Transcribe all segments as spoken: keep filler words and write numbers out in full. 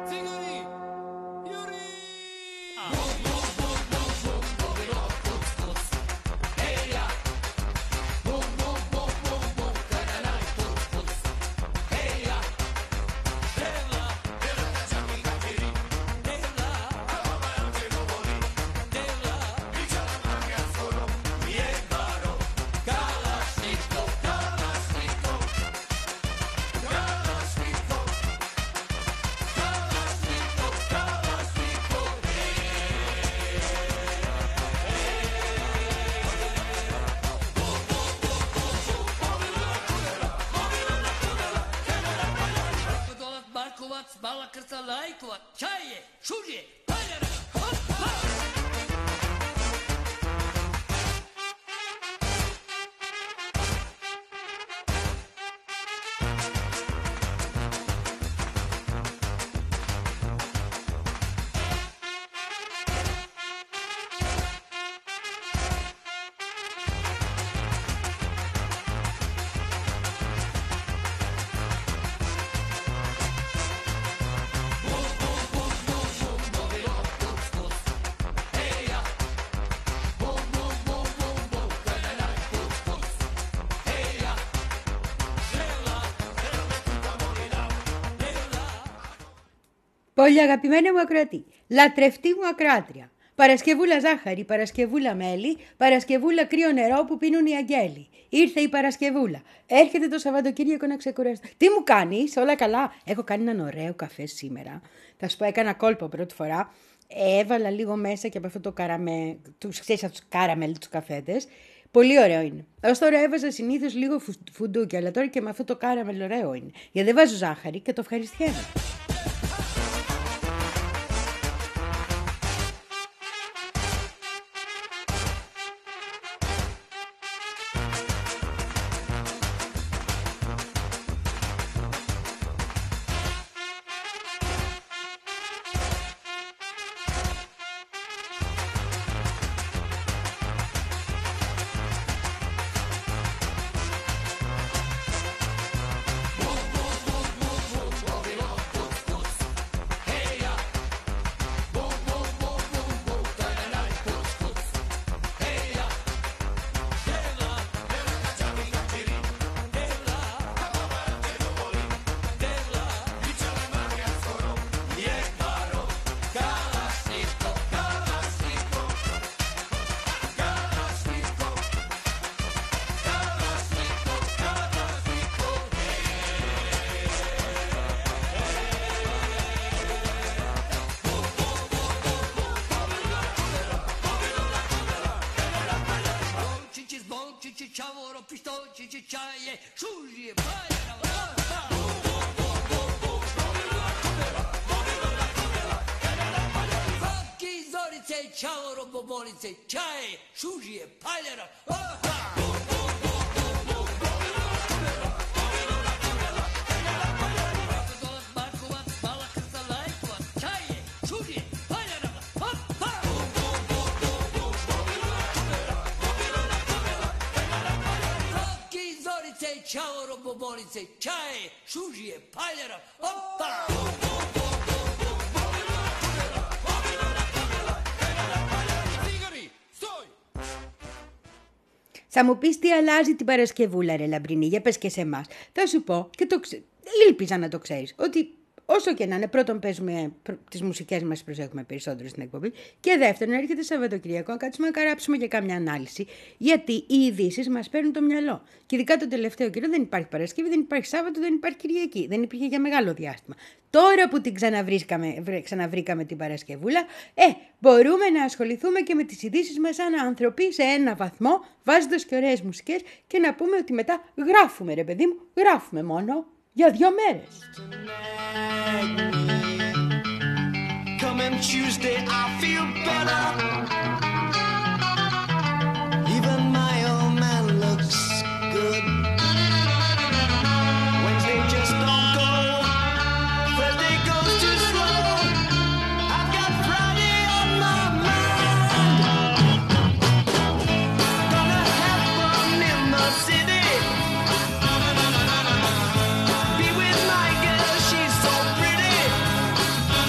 Bala krca lajkova, čaje, šužje, paljara, hop, hop! Πολύ αγαπημένη μου ακροατή, λατρευτή μου ακροάτρια, Παρασκευούλα ζάχαρη, Παρασκευούλα μέλι, Παρασκευούλα κρύο νερό που πίνουν οι αγγέλοι. Ήρθε η Παρασκευούλα. Έρχεται το Σαββατοκύριακο να ξεκουραστώ. Τι μου κάνεις, όλα καλά? Έχω κάνει έναν ωραίο καφέ σήμερα. Θα σου πω, έκανα κόλπο πρώτη φορά. Έβαλα λίγο μέσα και από αυτό το καραμέ, τους ξέρεις αυτούς κάραμελ τους καφέδες. Πολύ ωραίο είναι. Ως τώρα έβαζα συνήθως λίγο φουντούκι, αλλά τώρα και με αυτό το κάραμελ ωραίο είναι. Γιατί δεν βάζω ζάχαρη και το ευχαριστιέμαι. Ciavoro, pistolci, cicciaie, sciugli, pagliara, Facchi, zorice, ciavoro, bobolice, ciaie, sciugli, pagliara, Ciao bobolice, čaje, šužije, paljara, opa! Θα μου πεις τι αλλάζει την Παρασκευούλα, ρε Λαμπρινή, για πες και σε εμάς. Θα σου πω και το ξε... Ήλπιζα να το ξέρεις, ότι όσο και να είναι, πρώτον παίζουμε τις μουσικές μας, προσέχουμε περισσότερο στην εκπομπή, και δεύτερον έρχεται Σαββατοκυριακό να κάτσουμε να καράψουμε και κάμια ανάλυση, γιατί οι ειδήσεις μας παίρνουν το μυαλό. Και ειδικά τον τελευταίο καιρό δεν υπάρχει Παρασκευή, δεν υπάρχει Σάββατο, δεν υπάρχει Κυριακή. Δεν υπήρχε για μεγάλο διάστημα. Τώρα που την ξαναβρήκαμε την Παρασκευούλα, ε, μπορούμε να ασχοληθούμε και με τις ειδήσεις μας σαν άνθρωποι σε ένα βαθμό, βάζοντας και ωραίες μουσικές και να πούμε ότι μετά γράφουμε, ρε παιδί μου, γράφουμε μόνο για δύο μέρες. Coming Tuesday, I feel better. Even my old man looks good. Wednesday just don't go. Thursday goes too slow. I've got Friday on my mind. Gonna have fun in the city. Be with my girl, she's so pretty.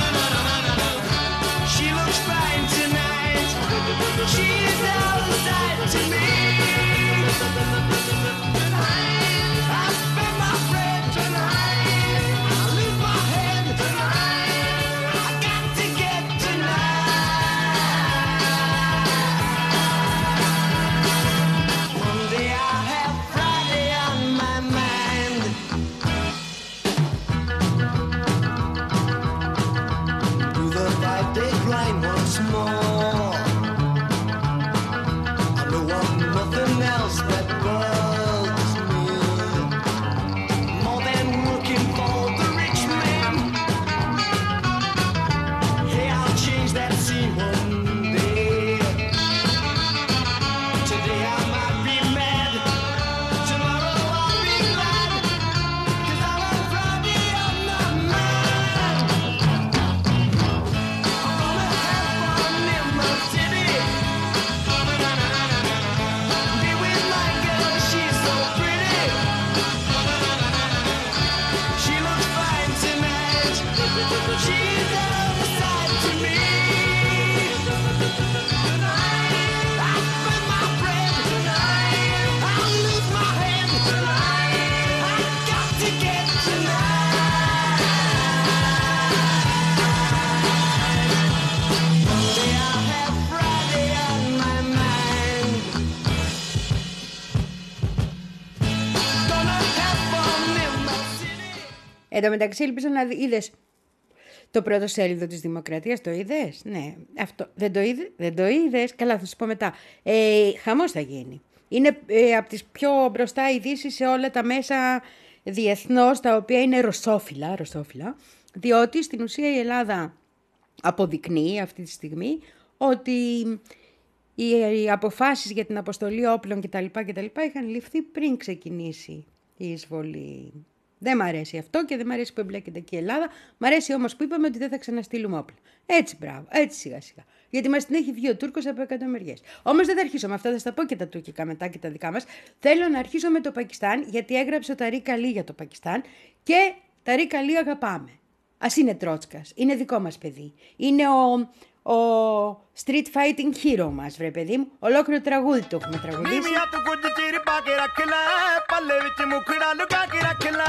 Εν τω μεταξύ, ελπίζω να είδες το πρώτο σέλιδο της Δημοκρατίας. Το είδες? Ναι. Αυτό. Δεν το, είδε, δεν το είδες? Καλά, θα σου πω μετά. Ε, χαμός θα γίνει. Είναι ε, από τις πιο μπροστά ειδήσεις σε όλα τα μέσα διεθνώς, τα οποία είναι ρωσόφιλα, ρωσόφιλα, διότι στην ουσία η Ελλάδα αποδεικνύει αυτή τη στιγμή ότι οι αποφάσεις για την αποστολή όπλων κτλ. κτλ. Είχαν ληφθεί πριν ξεκινήσει η εισβολή. Δεν μ' αρέσει αυτό και δεν μ' αρέσει που εμπλέκεται και η Ελλάδα. Μ' αρέσει όμως που είπαμε ότι δεν θα ξαναστείλουμε όπλα. Έτσι, μπράβο, έτσι σιγά σιγά. Γιατί μας την έχει βγει ο Τούρκος από εκατομμυριές. Όμως δεν θα αρχίσω με αυτά, θα στα πω και τα τουρκικά μετά και τα δικά μας. Θέλω να αρχίσω με το Πακιστάν, γιατί έγραψε ο Ταρίκ Αλί για το Πακιστάν και Ταρίκ Αλί αγαπάμε. Ας είναι Τρότσκας, είναι δικό μας παιδί. Είναι ο, ο street fighting hero μας, βρε παιδί μου. Ολόκληρο τραγούδι το έχουμε τραγουδίσει. ਨੀਵੀਆਂ ਤੂੰ ਕੁਝ ਚਿਰ ਪਾ ਕੇ ਰੱਖ ਲੈ ਪੱਲੇ ਵਿੱਚ ਮੁਖੜਾ ਲੁਕਾ ਕੇ ਰੱਖ ਲੈ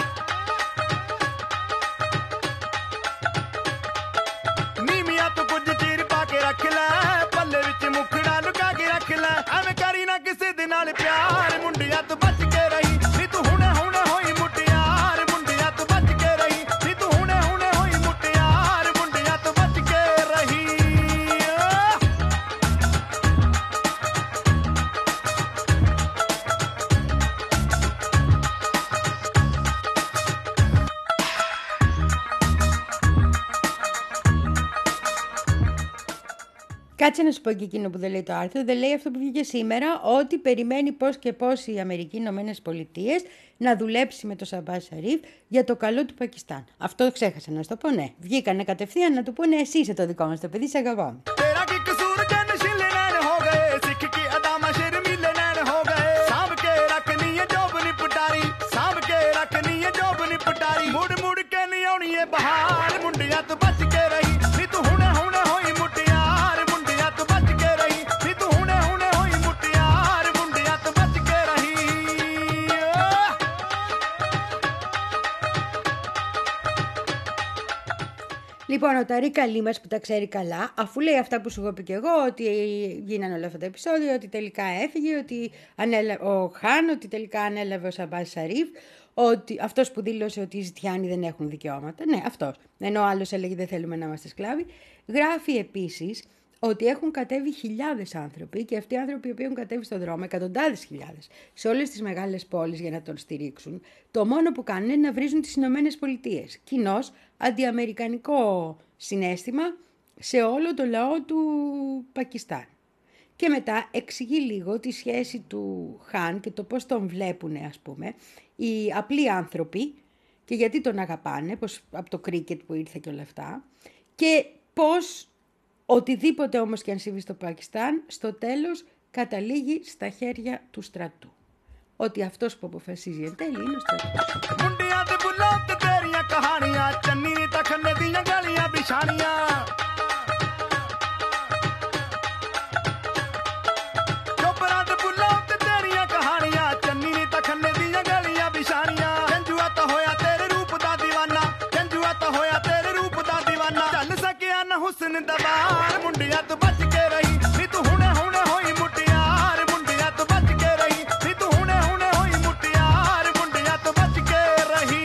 ਨੀਵੀਆਂ ਤੂੰ ਕੁਝ ਚਿਰ ਪਾ ਕੇ ਰੱਖ ਲੈ ਪੱਲੇ ਵਿੱਚ ਮੁਖੜਾ ਲੁਕਾ ਕੇ ਰੱਖ ਲੈ ਐਵੇਂ ਕਰੀ ਨਾ ਕਿਸੇ ਦੇ ਨਾਲ ਪਿਆਰ ਮੁੰਡਿਆਂ ਤੋਂ ਬਚ ਕੇ ਰਹੀ ਨੀ ਤੂੰ ਹੁਣੇ ਹੁਣੇ ਹੋਈ ਮੁਟਿਆਰ ਮੁੰਡਿਆਂ ਤੋਂ ਬਚ ਕੇ ਰਹੀ ਨੀ ਤੂੰ ਹੁਣੇ ਹੁਣੇ ਹੋਈ ਮੁਟਿਆਰ ਮੁੰਡਿਆਂ ਤੋਂ ਬਚ ਕੇ ਰਹੀ Κάτσε να σου πω και εκείνο που δεν λέει το άρθρο. Δεν λέει αυτό που βγήκε σήμερα, ότι περιμένει πώς και πώς οι Αμερικοί Ηνωμένες Πολιτείες να δουλέψει με το Σαμπάζ Σαρίφ για το καλό του Πακιστάν. Αυτό ξέχασα να σου το πω, ναι. Βγήκανε κατευθείαν να του πούνε εσύ είσαι το δικό μας το παιδί, σε αγαπάμε. तेरा की कसूर जन शिले नैन हो गए सिख की अदामा शर्मीले नैन हो गए सांभ के रखनी है जोब नी पटारी सांभ के रखनी है जोब नी पटारी मुड़ मुड़ के नहीं आउनी है बहार मुंडिया तो बच के रही नी तू हुणे हुणे होई मुटियार मुंडिया तो बच के रही नी तू हुणे हुणे होई मुटियार मुंडिया तो बच के रही Λοιπόν, ο Ταρίκ Αλί μας που τα ξέρει καλά, αφού λέει αυτά που σου έχω πει και εγώ, ότι γίνανε όλα αυτά τα επεισόδια, ότι τελικά έφυγε, ότι ανέλα... ο Χάν, ότι τελικά ανέλαβε ο Σαμπάζ Σαρίφ, ότι αυτός που δήλωσε ότι οι Ζητιάνοι δεν έχουν δικαιώματα. Ναι, αυτός. Ενώ ο άλλος έλεγε δεν θέλουμε να είμαστε σκλάβοι. Γράφει επίσης ότι έχουν κατέβει χιλιάδες άνθρωποι και αυτοί οι άνθρωποι που έχουν κατέβει στον δρόμο, εκατοντάδες χιλιάδες, σε όλες τις μεγάλες πόλεις για να τον στηρίξουν, το μόνο που κάνουν είναι να βρίζουν τις Ηνωμένες Πολιτείες. Κοινώς αντιαμερικανικό συναίσθημα σε όλο το λαό του Πακιστάν. Και μετά εξηγεί λίγο τη σχέση του Χάν και το πώς τον βλέπουν, ας πούμε, οι απλοί άνθρωποι και γιατί τον αγαπάνε, πώς, από το κρίκετ που ήρθε και όλα αυτά, και πώς οτιδήποτε όμως και αν συμβεί στο Πακιστάν, στο τέλος καταλήγει στα χέρια του στρατού. Ότι αυτός που αποφασίζει εν τέλει είναι ο στρατός. ਮੁੰਡਿਆਂ ਦੇ ਬੁੱਲਾਂ ਤੇ ਤੇਰੀਆਂ ਕਹਾਣੀਆਂ ਚੰਨੀ ਤਾਂ ਖੰਨੇ ਦੀਆਂ ਗਲੀਆਂ ਬਿਛਾਣੀਆਂ ਚੋਪਰਾਂ ਦੇ ਬੁੱਲਾਂ ਤੇ ਤੇਰੀਆਂ ਕਹਾਣੀਆਂ ਚੰਨੀ ਤਾਂ ਖੰਨੇ ਦੀਆਂ ਗਲੀਆਂ ਬਿਛਾਣੀਆਂ ਜੰਜੂਆ ਤਾਂ ਹੋਇਆ ਤੇਰੇ ਰੂਪ ਦਾ دیਵਾਨਾ ਜੰਜੂਆ ਤਾਂ ਹੋਇਆ ਤੇਰੇ ਰੂਪ ਦਾ دیਵਾਨਾ ਚੱਲ ਸਕਿਆ ਨਾ ਹੁਸਨ ਦਾ ਬਾਰ ਮੁੰਡਿਆਂ ਤੋਂ ਬਚ ਕੇ ਰਹੀ ਨੀ ਤੂੰ ਹੁਣੇ ਹੁਣੇ ਹੋਈ ਮੁਟਿਆਰ ਮੁੰਡਿਆਂ ਤੋਂ ਬਚ ਕੇ ਰਹੀ ਨੀ ਤੂੰ ਹੁਣੇ ਹੁਣੇ ਹੋਈ ਮੁਟਿਆਰ ਮੁੰਡਿਆਂ ਤੋਂ ਬਚ ਕੇ ਰਹੀ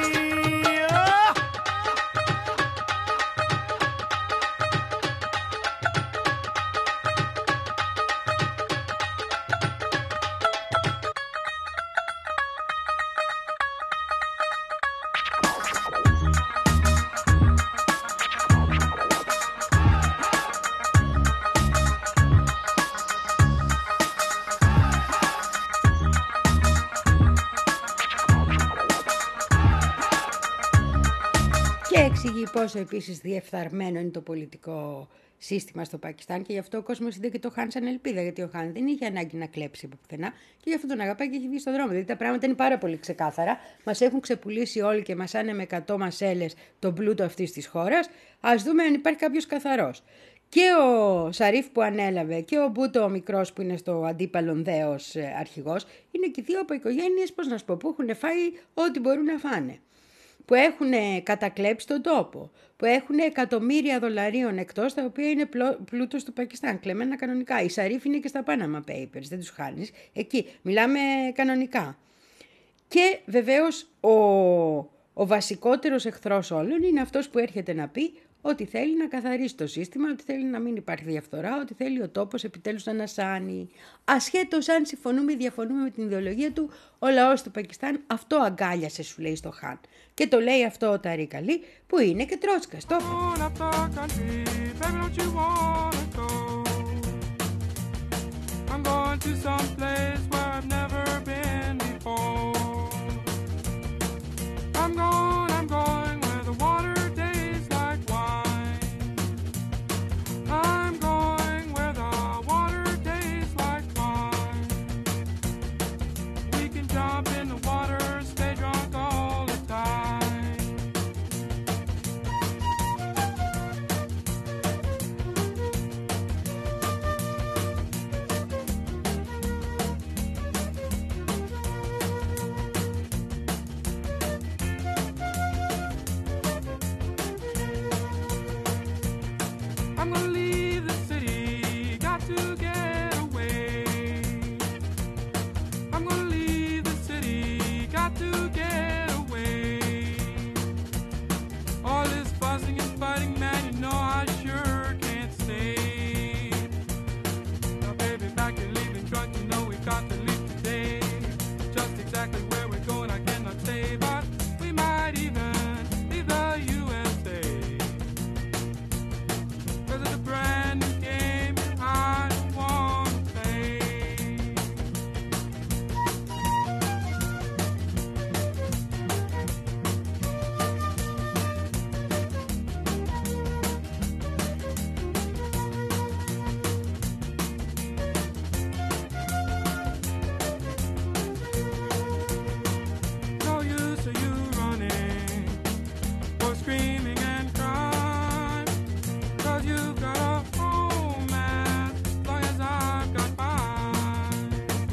Και εξηγεί πόσο επίσης διεφθαρμένο είναι το πολιτικό σύστημα στο Πακιστάν και γι' αυτό ο κόσμος είδε και το Χάν σαν ελπίδα. Γιατί ο Χάν δεν είχε ανάγκη να κλέψει από πουθενά και γι' αυτό τον αγαπάει και έχει βγει στον δρόμο. Δηλαδή τα πράγματα είναι πάρα πολύ ξεκάθαρα. Μας έχουν ξεπουλήσει όλοι και μασάνε με εκατό μασέλες τον πλούτο αυτής της χώρας. Ας δούμε αν υπάρχει κάποιος καθαρός. Και ο Σαρίφ που ανέλαβε και ο Μπούτο ο μικρός που είναι στο αντίπαλον δέος αρχηγός είναι και δύο από οικογένειες, πώς να σου πω, που έχουν φάει ό,τι μπορούν να φάνε. Που έχουν κατακλέψει τον τόπο, που έχουν εκατομμύρια δολαρίων εκτός, τα οποία είναι πλούτος του Πακιστάν, κλεμμένα κανονικά. Η Σαρίφ είναι και στα Panama Papers, δεν τους χάνεις. Εκεί μιλάμε κανονικά. Και βεβαίως ο Ο βασικότερος εχθρός όλων είναι αυτός που έρχεται να πει ότι θέλει να καθαρίσει το σύστημα, ότι θέλει να μην υπάρχει διαφθορά, ότι θέλει ο τόπος επιτέλους να ανασάνει. Ασχέτως αν συμφωνούμε ή διαφωνούμε με την ιδεολογία του, ο λαός του Πακιστάν αυτό αγκάλιασε, σου λέει στο Χαν. Και το λέει αυτό ο Ταρίκ Αλί, που είναι και Τρότσκας. Το I'm going, I'm going where the water tastes like wine. I'm going where the water tastes like wine. We can jump in the water, stay drunk all the time. I'm gonna leave the city, got to get away. I'm gonna leave the city, got to get away. All this fussing and fighting, man, you know I sure can't stay. Now baby, back and leaving drunk, you know we got to leave today. Just exactly where we're going, I cannot say, but we might even leave the U S A. Cause it's a brand new game and I don't want to play. No use of you running or screaming and crying. Cause you've got a home as long as I've got mine.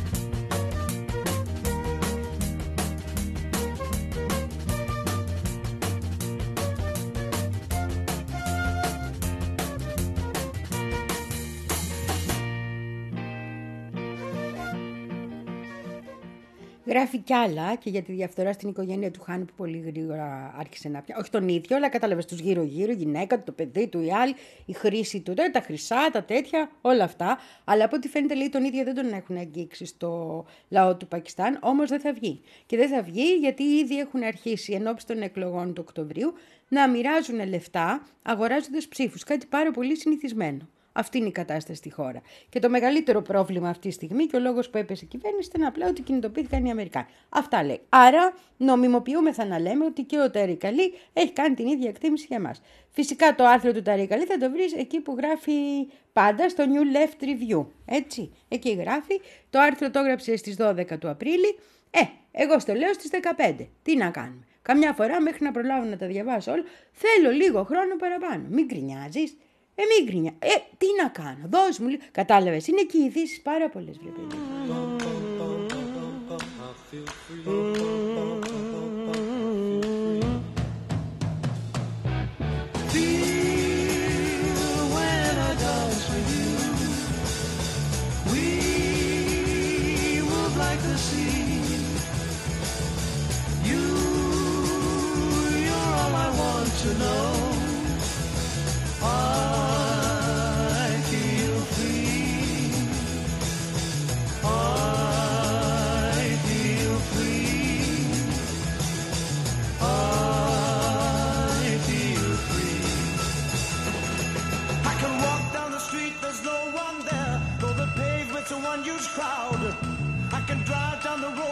Γράφει κι άλλα και για τη διαφθορά στην οικογένεια του Χάν που πολύ γρήγορα άρχισε να πιάνει. Όχι τον ίδιο, αλλά κατάλαβες τους γύρω-γύρω, η γυναίκα του, το παιδί του, η άλλη, η χρήση του, τα χρυσά, τα τέτοια, όλα αυτά. Αλλά από ό,τι φαίνεται λέει τον ίδιο δεν τον έχουν αγγίξει στο λαό του Πακιστάν, όμως δεν θα βγει. Και δεν θα βγει γιατί ήδη έχουν αρχίσει ενώπιση των εκλογών του Οκτωβρίου να μοιράζουν λεφτά αγοράζοντας ψήφους. Κάτι πάρα πολύ συνηθισμένο. Αυτή είναι η κατάσταση στη χώρα. Και το μεγαλύτερο πρόβλημα αυτή τη στιγμή και ο λόγος που έπεσε η κυβέρνηση ήταν απλά ότι κινητοποιήθηκαν οι Αμερικάνοι. Αυτά λέει. Άρα νομιμοποιούμεθα να λέμε ότι και ο Ταρίκ Αλί έχει κάνει την ίδια εκτίμηση για εμάς. Φυσικά το άρθρο του Ταρίκ Αλί θα το βρεις εκεί που γράφει πάντα στο New Left Review. Έτσι. Εκεί γράφει. Το άρθρο το έγραψε στις δώδεκα του Απρίλη. Ε, εγώ στο λέω στις δεκαπέντε. Τι να κάνουμε. Καμιά φορά μέχρι να προλάβω να τα διαβάσω όλα, θέλω λίγο χρόνο παραπάνω. Μην γκρινιάζεις. Ε, μην γκρινιά. Ε, τι να κάνω, δώσ' μου λίγο. Κατάλαβες, είναι και οι ειδήσεις πάρα πολλές, βρε παιδί.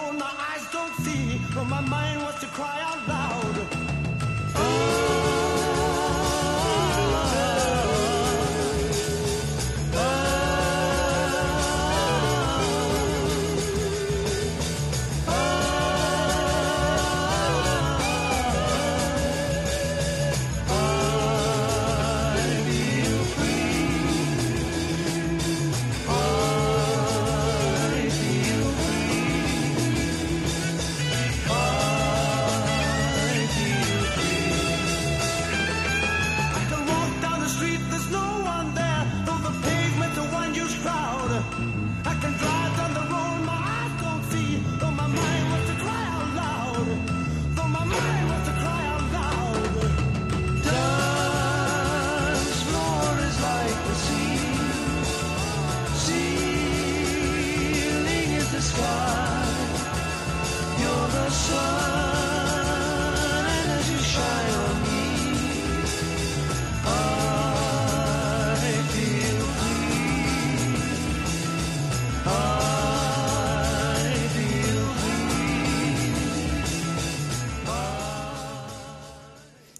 My mind wants to cry out loud. Oh.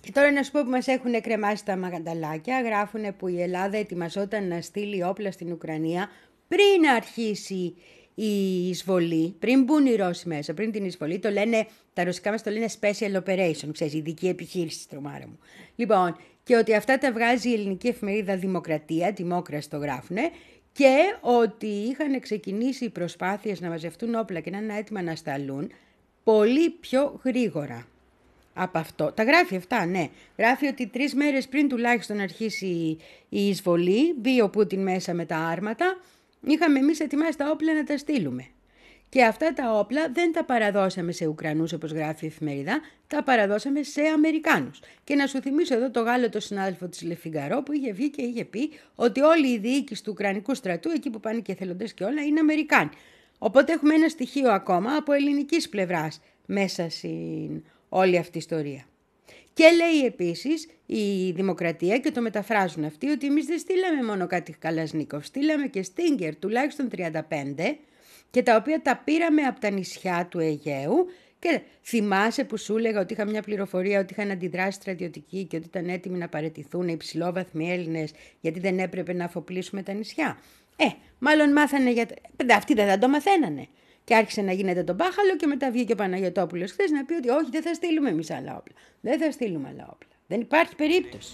Και τώρα να σου πω που μας έχουν κρεμάσει τα μαγανταλάκια, γράφουν που η Ελλάδα ετοιμαζόταν να στείλει όπλα στην Ουκρανία πριν αρχίσει η εισβολή, πριν μπουν οι Ρώσοι μέσα, πριν την εισβολή, το λένε, τα ρωσικά μας το λένε special operation, ξέρεις, ειδική επιχείρηση, τρομάρα μου. Λοιπόν, και ότι αυτά τα βγάζει η ελληνική εφημερίδα Δημοκρατία, Δημόκραση το γράφουνε, και ότι είχαν ξεκινήσει οι προσπάθειες να μαζευτούν όπλα και να είναι έτοιμα να σταλούν πολύ πιο γρήγορα από αυτό. Τα γράφει αυτά, ναι. Γράφει ότι τρεις μέρες πριν τουλάχιστον αρχίσει η εισβολή, μπει ο Πούτιν μέσα με τα άρματα, είχαμε εμείς ετοιμάσει τα όπλα να τα στείλουμε. Και αυτά τα όπλα δεν τα παραδώσαμε σε Ουκρανούς, όπως γράφει η εφημερίδα, τα παραδώσαμε σε Αμερικάνους. Και να σου θυμίσω εδώ το Γάλλο, το συνάδελφο της Le Figaro, που είχε βγει και είχε πει ότι όλη η διοίκηση του Ουκρανικού στρατού, εκεί που πάνε και εθελοντές και όλα, είναι Αμερικάνοι. Οπότε έχουμε ένα στοιχείο ακόμα από ελληνικής πλευράς μέσα στην όλη αυτή η ιστορία. Και λέει επίσης η Δημοκρατία, και το μεταφράζουν αυτοί, ότι εμείς δεν στείλαμε μόνο κάτι Καλασνίκοφ, στείλαμε και Stinger, τουλάχιστον τριάντα πέντε, και τα οποία τα πήραμε από τα νησιά του Αιγαίου. Και θυμάσαι που σου έλεγα ότι είχα μια πληροφορία ότι είχαν αντιδράσει στρατιωτικοί και ότι ήταν έτοιμοι να παραιτηθούν οι υψηλόβαθμοι Έλληνες γιατί δεν έπρεπε να αφοπλίσουμε τα νησιά. Ε, μάλλον μάθανε για... Αυτοί δεν θα το μαθαίνανε. Και άρχισε να γίνεται τον μπάχαλο και μετά βγήκε ο Παναγιωτόπουλος χθες να πει ότι όχι, δεν θα στείλουμε εμείς άλλα όπλα. Δεν θα στείλουμε άλλα όπλα. Δεν υπάρχει περίπτωση.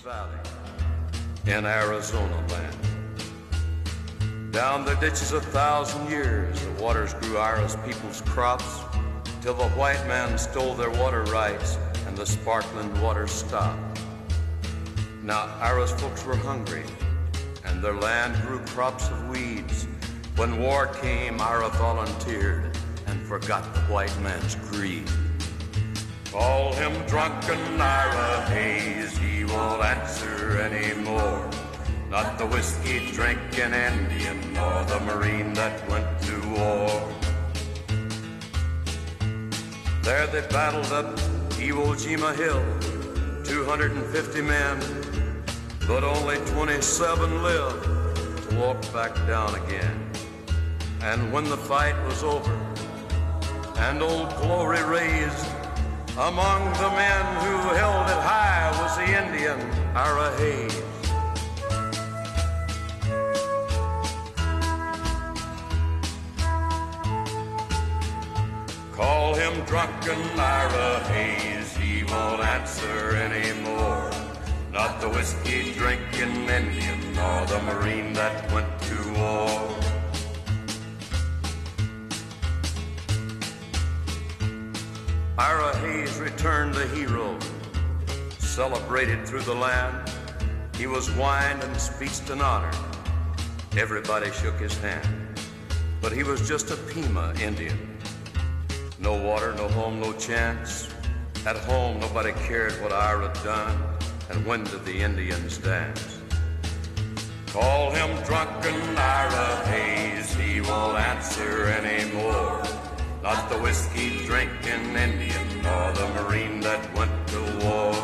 In Arizona land. Down the ditches a thousand years, the waters grew Ira's people's crops, till the white man stole their water rights and the sparkling water stopped. Now Ira's folks were hungry, and their land grew crops of weeds. When war came, Ira volunteered and forgot the white man's greed. Call him drunken Ira Hayes, he won't answer anymore. Not the whiskey-drinking Indian or the Marine that went to war. There they battled up Iwo Jima Hill, two hundred fifty men, but only twenty-seven lived to walk back down again. And when the fight was over and Old Glory raised, among the men who held it high was the Indian Ira Hayes. Call him drunken Ira Hayes, he won't answer anymore. Not the whiskey-drinking Indian or the Marine that went to war. Ira Hayes returned a hero, celebrated through the land. He was wined and speeched and honored. Everybody shook his hand, but he was just a Pima Indian. No water, no home, no chance. At home, nobody cared what Ira done, and when did the Indians dance? Call him drunken Ira Hayes, he won't answer anymore. Not the whiskey-drinking Indian or the Marine that went to war.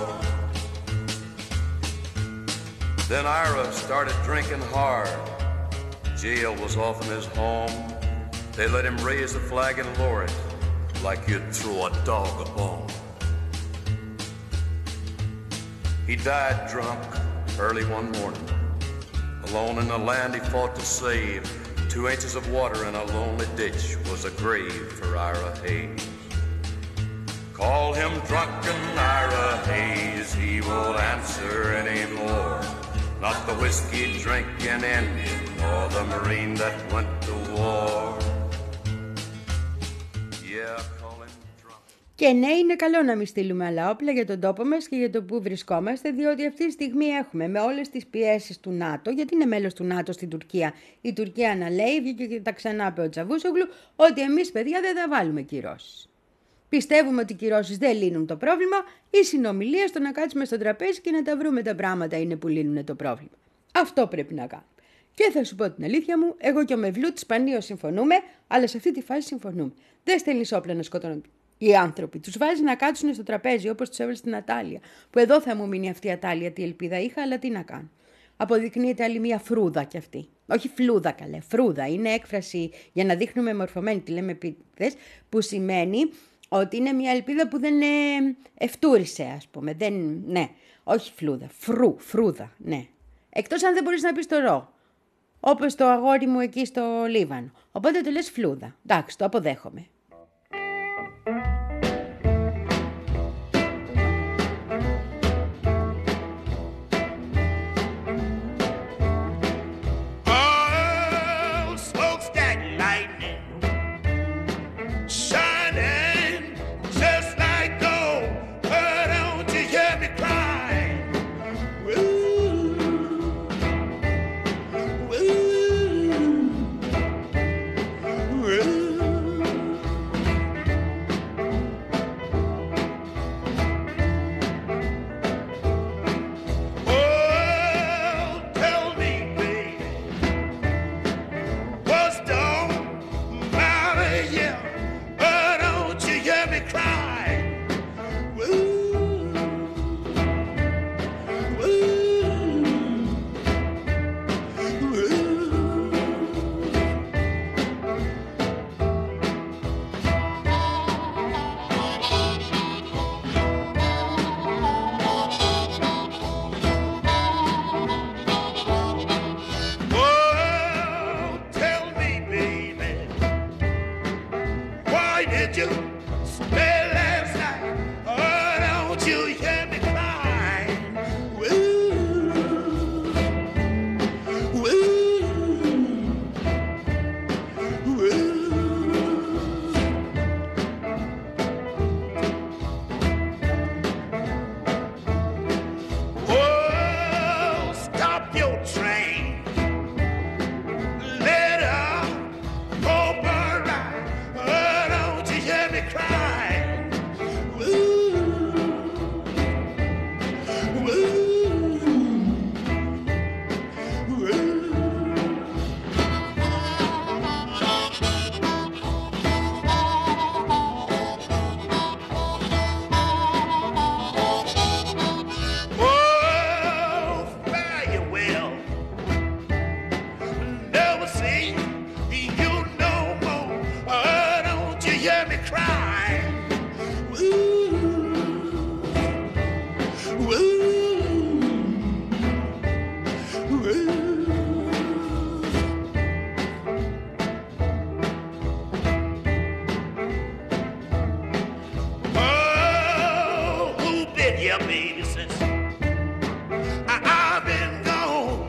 Then Ira started drinking hard. Jail was often his home. They let him raise the flag and lower it like you'd throw a dog a bone. He died drunk early one morning. Alone in the land he fought to save. Two inches of water in a lonely ditch was a grave for Ira Hayes. Call him drunken Ira Hayes, he won't answer anymore. Not the whiskey-drinking Indian or the Marine that went to war. Yeah, call him drunken. Και ναι, είναι καλό να μην στείλουμε άλλα όπλα για τον τόπο μας και για το που βρισκόμαστε, διότι αυτή τη στιγμή έχουμε με όλες τις πιέσεις του ΝΑΤΟ, γιατί είναι μέλος του ΝΑΤΟ στην Τουρκία. Η Τουρκία να λέει, βγήκε και τα ξανά είπε ο Τσαβούσογλου, ότι εμείς παιδιά δεν θα βάλουμε κυρώσεις. Πιστεύουμε ότι οι κυρώσεις δεν λύνουν το πρόβλημα, οι συνομιλίες στο να κάτσουμε στο τραπέζι και να τα βρούμε τα πράγματα είναι που λύνουν το πρόβλημα. Αυτό πρέπει να κάνουμε. Και θα σου πω την αλήθεια μου, εγώ και ο Μευλούτ σπανίως συμφωνούμε, αλλά σε αυτή τη φάση συμφωνούμε. Δεν στέλνεις όπλα να σκοτώνουν οι άνθρωποι. Τους βάζει να κάτσουν στο τραπέζι όπως τους έβαλε στην Ατάλεια. Που εδώ θα μου μείνει αυτή η Ατάλεια, τι ελπίδα είχα, αλλά τι να κάνω. Αποδεικνύεται άλλη μια φρούδα κι αυτή. Όχι φλούδα καλέ, φρούδα. Είναι έκφραση για να δείχνουμε μορφωμένοι, τη λέμε επίτηδες, που σημαίνει ότι είναι μια ελπίδα που δεν ε, ευτούρισε, ας πούμε. Δεν, ναι, όχι φλούδα, φρού, φρούδα, ναι. Εκτός αν δεν μπορείς να πεις το ρο, όπως το αγόρι μου εκεί στο Λίβανο. Οπότε το λες φλούδα. Εντάξει, το αποδέχομαι. Oh, smokestack lightning, shining just like gold. Oh, don't you hear me crying? Woo, woo, woo. Oh, tell me, baby, what's the matter here? Oh, don't you hear me cry? Woo, woo, woo. Oh, tell me, baby, why did you stay last night? Oh, don't you hear me crying? Woo, woo, woo. Oh, stop your train. Let her go right. Oh, don't you hear me crying? Woo, woo, woo. Oh, fare you well. Never see you no more. Oh, don't you hear me crying? Woo, woo, woo. Oh, who been your baby since I, I've been gone?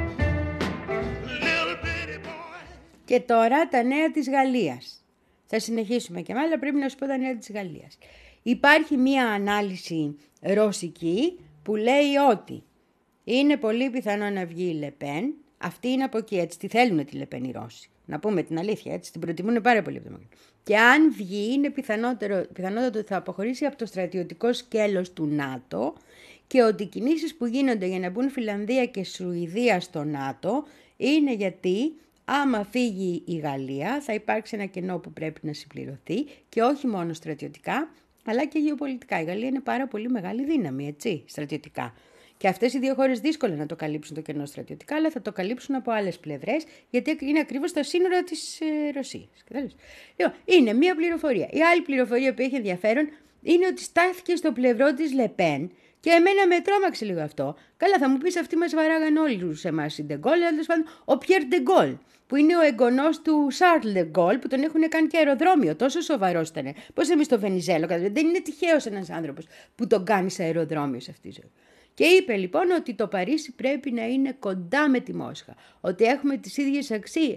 Little bitty boy. Και τώρα τα νέα της Γαλλίας. Θα συνεχίσουμε και με άλλα, πρέπει να σου πω τα νέα της Γαλλίας. Υπάρχει μία ανάλυση ρωσική που λέει ότι είναι πολύ πιθανό να βγει η Λεπέν. Αυτή είναι από εκεί, έτσι τη θέλουν τη Λεπέν οι Ρώσοι. Να πούμε την αλήθεια, έτσι την προτιμούν πάρα πολύ από το Μακρόν. Και αν βγει, είναι πιθανότερο, πιθανότατο ότι θα αποχωρήσει από το στρατιωτικό σκέλος του ΝΑΤΟ και ότι οι κινήσεις που γίνονται για να μπουν Φιλανδία και Σουηδία στο ΝΑΤΟ είναι γιατί άμα φύγει η Γαλλία θα υπάρξει ένα κενό που πρέπει να συμπληρωθεί και όχι μόνο στρατιωτικά αλλά και γεωπολιτικά. Η Γαλλία είναι πάρα πολύ μεγάλη δύναμη, έτσι, στρατιωτικά. Και αυτές οι δύο χώρες δύσκολα να το καλύψουν το κενό στρατιωτικά, αλλά θα το καλύψουν από άλλες πλευρές, γιατί είναι ακριβώς στα σύνορα της ε, Ρωσίας. Λοιπόν, είναι μία πληροφορία. Η άλλη πληροφορία που έχει ενδιαφέρον είναι ότι στάθηκε στο πλευρό της Λεπέν και εμένα με τρόμαξε λίγο αυτό. Καλά, θα μου πεις, αυτοί μας βαράγαν όλους εμάς οι Ντεγκόλ, αλλά τέλος πάντων ο Πιέρ Ντεγκόλ, που είναι ο εγγονός του Σάρλ Ντεγκόλ, που τον έχουν κάνει και αεροδρόμιο. Τόσο σοβαρός ήταν. Πώς εμείς στο Βενιζέλο, δεν είναι τυχαίος ένας άνθρωπος που τον κάνει σε αεροδρόμιο σε αυτή τη ζωή. Και είπε λοιπόν ότι το Παρίσι πρέπει να είναι κοντά με τη Μόσχα, ότι έχουμε τις ίδιες αξίες,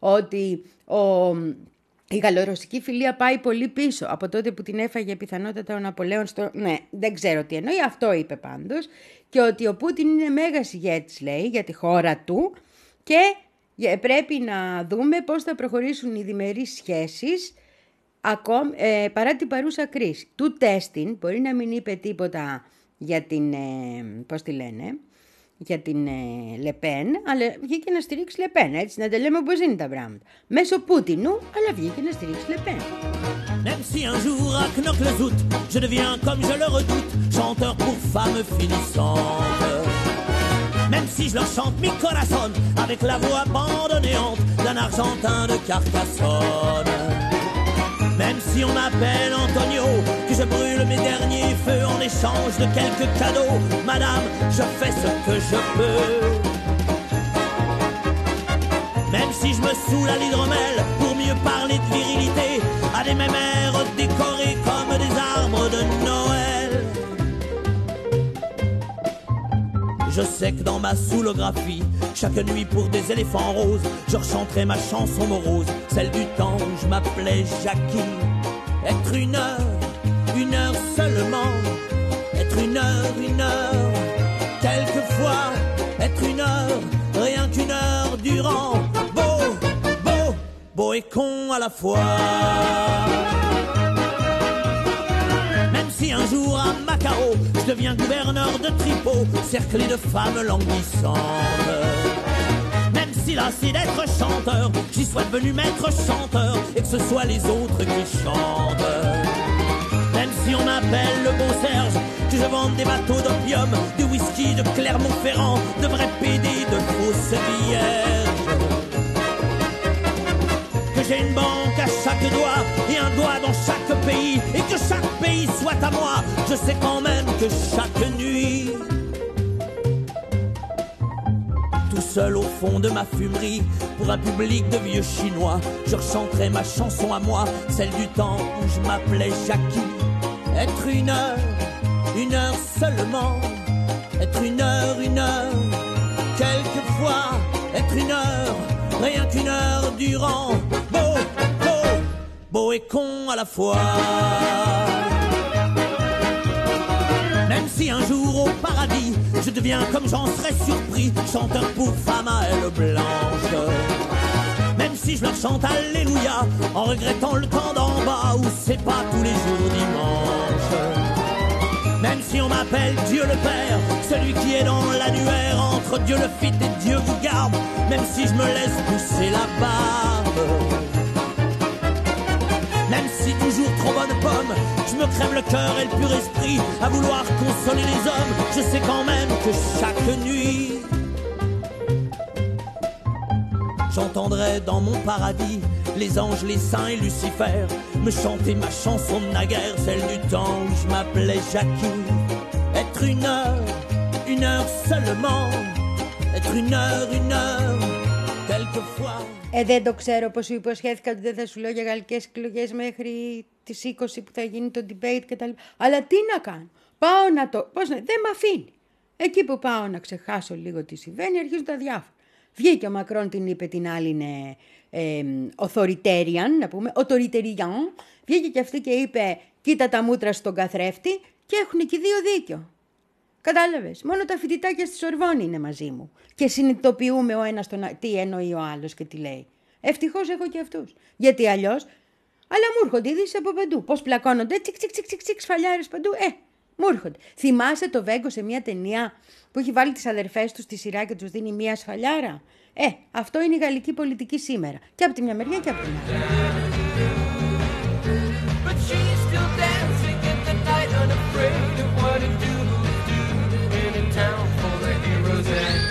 ότι ο, η γαλλορωσική φιλία πάει πολύ πίσω από τότε που την έφαγε πιθανότατα ο Ναπολέον στο... Ναι, δεν ξέρω τι εννοεί, αυτό είπε πάντως, και ότι ο Πούτιν είναι μέγας ηγέτης, λέει, για τη χώρα του και πρέπει να δούμε πώς θα προχωρήσουν οι διμερείς σχέσεις ακόμη, ε, παρά την παρούσα κρίση. Του τέστην μπορεί να μην είπε τίποτα για την, ε, πώς τη λένε, για την ε, Λεπέν, αλλά βγήκε να στηρίξει Λεπέν, έτσι, να τα λέμε όπως είναι τα πράγματα. Μέσω Πούτινου, αλλά βγήκε να στηρίξει Λεπέν. Même si un jour à Knokke-le-Zout, je deviens comme je le redoute, chanteur pour femmes finissantes. Même si je leur chante mi corazon, avec la voix abandonnéante d'un Argentin de Carcassonne. Même si on m'appelle Antonio, que je brûle mes derniers feux en échange de quelques cadeaux, madame, je fais ce que je peux. Même si je me saoule à l'hydromel pour mieux parler de virilité à des mémères décorées comme des arbres de Noël. Je sais que dans ma soulographie, chaque nuit pour des éléphants roses, je rechanterai ma chanson morose, celle du temps où je m'appelais Jackie. Être une heure, une heure seulement, être une heure, une heure, quelquefois, être une heure, rien qu'une heure durant, beau, beau, beau et con à la fois. Si un jour à Macao, je deviens gouverneur de Tripot, cerclé de femmes languissantes. Même si lassé d'être chanteur, j'y sois devenu maître chanteur, et que ce soit les autres qui chantent. Même si on m'appelle le bon Serge, que je vende des bateaux d'opium, du whisky de Clermont-Ferrand, de vrais pédés, de fausses vierges. Que j'ai une banque à chaque doigt et un doigt dans chaque pays, et que chaque pays soit à moi, je sais quand même que chaque nuit, tout seul au fond de ma fumerie, pour un public de vieux chinois, je rechanterai ma chanson à moi, celle du temps où je m'appelais Jackie. Être une heure, une heure seulement, être une heure, une heure, quelquefois, être une heure, rien qu'une heure durant, beau, beau, beau et con à la fois. Même si un jour au paradis, je deviens comme j'en serais surpris, chanteur pour femmes à ailes blanches. Même si je leur chante Alléluia, en regrettant le temps d'en bas où c'est pas tous les jours dimanche. Même si on m'appelle Dieu le Père, celui qui est dans l'annuaire entre Dieu le Fit et Dieu vous garde, même si je me laisse pousser la barbe. Même si toujours trop bonne pomme, je me crève le cœur et le pur esprit à vouloir consoler les hommes, je sais quand même que chaque nuit, j'entendrai dans mon paradis les anges, les saints et Lucifer me chanter ma chanson de naguère, celle du temps où je m'appelais Jackie. Être une heure, une heure seulement, être une heure, une heure, quelquefois. Ε, δεν το ξέρω πως σου υποσχέθηκα ότι δεν θα σου λέω για γαλλικές εκλογές μέχρι τις είκοσι που θα γίνει το debate κτλ. Αλλά τι να κάνω. Πάω να το... Πώς να... Δεν με αφήνει. Εκεί που πάω να ξεχάσω λίγο τι συμβαίνει, αρχίζουν τα διάφορα. Βγήκε ο Μακρόν, την είπε, την άλλη είναι ε, authoritarian, να πούμε, authoritarian. Βγήκε και αυτή και είπε, κοίτα τα μούτρα στον καθρέφτη, και έχουν και δύο δίκιο. Κατάλαβες, μόνο τα φοιτητάκια στη Σορβόνη είναι μαζί μου. Και συνειδητοποιούμε ο ένας τον, τι εννοεί ο άλλος και τι λέει. Ευτυχώς έχω και αυτούς. Γιατί αλλιώς, αλλά μου έρχονται ειδήσεις από παντού. Πώς πλακώνονται, τσικ τσικ τσικ τσικ, τσικ σφαλιάρες παντού. Ε, μου έρχονται. Θυμάσαι το Βέγκο σε μια ταινία που έχει βάλει τις αδερφές του στη σειρά και τους δίνει μια σφαλιάρα. Ε, αυτό είναι η γαλλική πολιτική σήμερα. Και από τη μια μεριά και από την άλλη. But she's still dancing in the night, unafraid of what it do, do in a town full of heroes and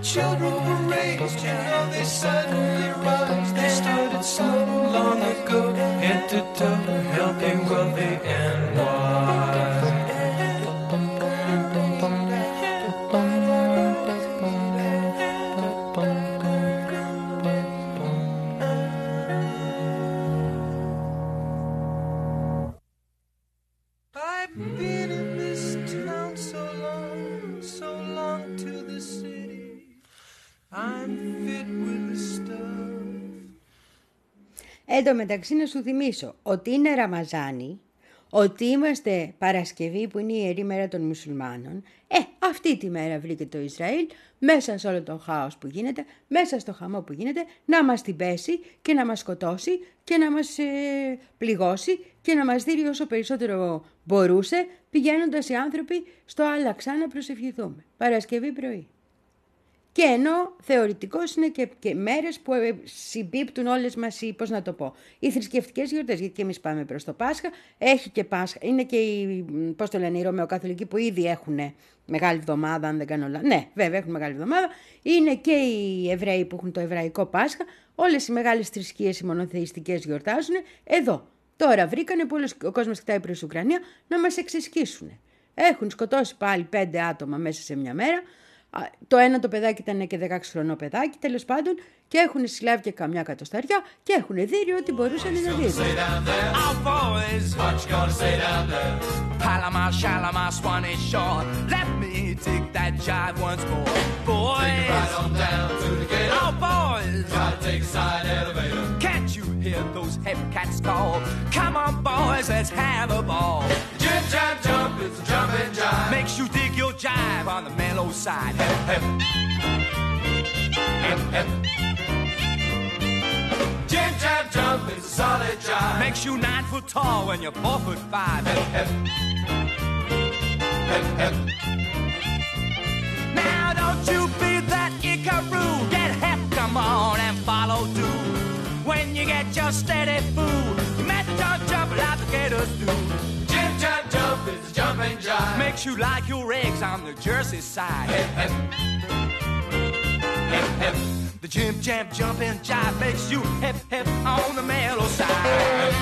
children were raised, you know they suddenly rise. They started so long ago, head to toe, healthy, wealthy, and wise. I've been in this town so long, so long to the city. I'm fit with the stuff. Εν τω μεταξύ να σου θυμίσω ότι είναι Ραμαζάνι, ότι είμαστε Παρασκευή που είναι η Ιερή Μέρα των Μουσουλμάνων. Ε, αυτή τη μέρα βρήκε το Ισραήλ μέσα σε όλο το χάος που γίνεται, μέσα στο χαμό που γίνεται, να μας την πέσει και να μας σκοτώσει και να μας ε, πληγώσει και να μας δείρει όσο περισσότερο μπορούσε, πηγαίνοντας οι άνθρωποι στο Αλαξά να προσευχηθούμε. Παρασκευή πρωί. Και ενώ θεωρητικώς είναι και, και μέρες που ε, συμπίπτουν όλες μας οι, πώς να το πω, οι θρησκευτικές γιορτές, γιατί και εμείς πάμε προς το Πάσχα, έχει και Πάσχα, είναι και οι, πώς το λένε, οι Ρωμαιοκαθολικοί που ήδη έχουν Μεγάλη Εβδομάδα, αν δεν κάνω λάθος. Ναι, βέβαια έχουν Μεγάλη Εβδομάδα, είναι και οι Εβραίοι που έχουν το Εβραϊκό Πάσχα, όλες οι μεγάλες θρησκείες οι μονοθεϊστικές γιορτάζουν εδώ. Τώρα βρήκανε που όλος ο κόσμος κοιτάει προς Ουκρανία να μας εξεσκίσουν. Έχουν σκοτώσει πάλι πέντε άτομα μέσα σε μια μέρα. Το ένα το παιδάκι ήταν και δεκαέξι χρονό παιδάκι, τέλος πάντων, και έχουν συλλάβει και καμιά κατοσταριά και έχουν δει ό,τι μπορούσαν να δει. Hear those heavy cats call. Come on, boys, let's have a ball. Jump, jump, jump, it's a jumping jive. Makes you dig your jive on the mellow side. Hep, hep. Hep, hep. Jump, jump, jump, it's a solid jive. Makes you nine foot tall when you're four foot five. Hep, hep. Hep, hep. Now don't you be that Icaroo. Get hep, come on and follow through. When you get your steady food, you met the jump, jump, like the gators do. Jump, jump, jump, it's a jumping jive. Makes you like your eggs on the Jersey side. Hep, hep. Hep, hep. The jump, jump, jumping jive makes you hep, hep on the mellow side. Hep,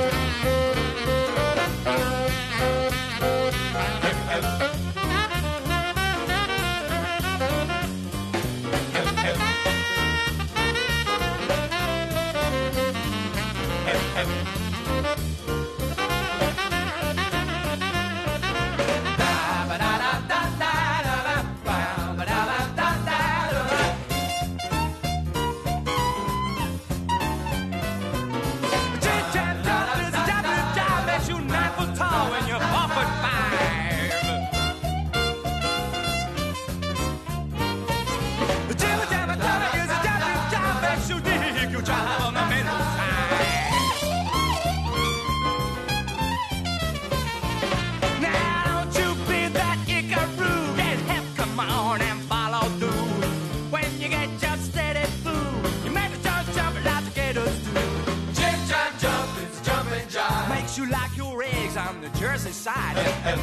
hep. Jersey side. Hep, hep.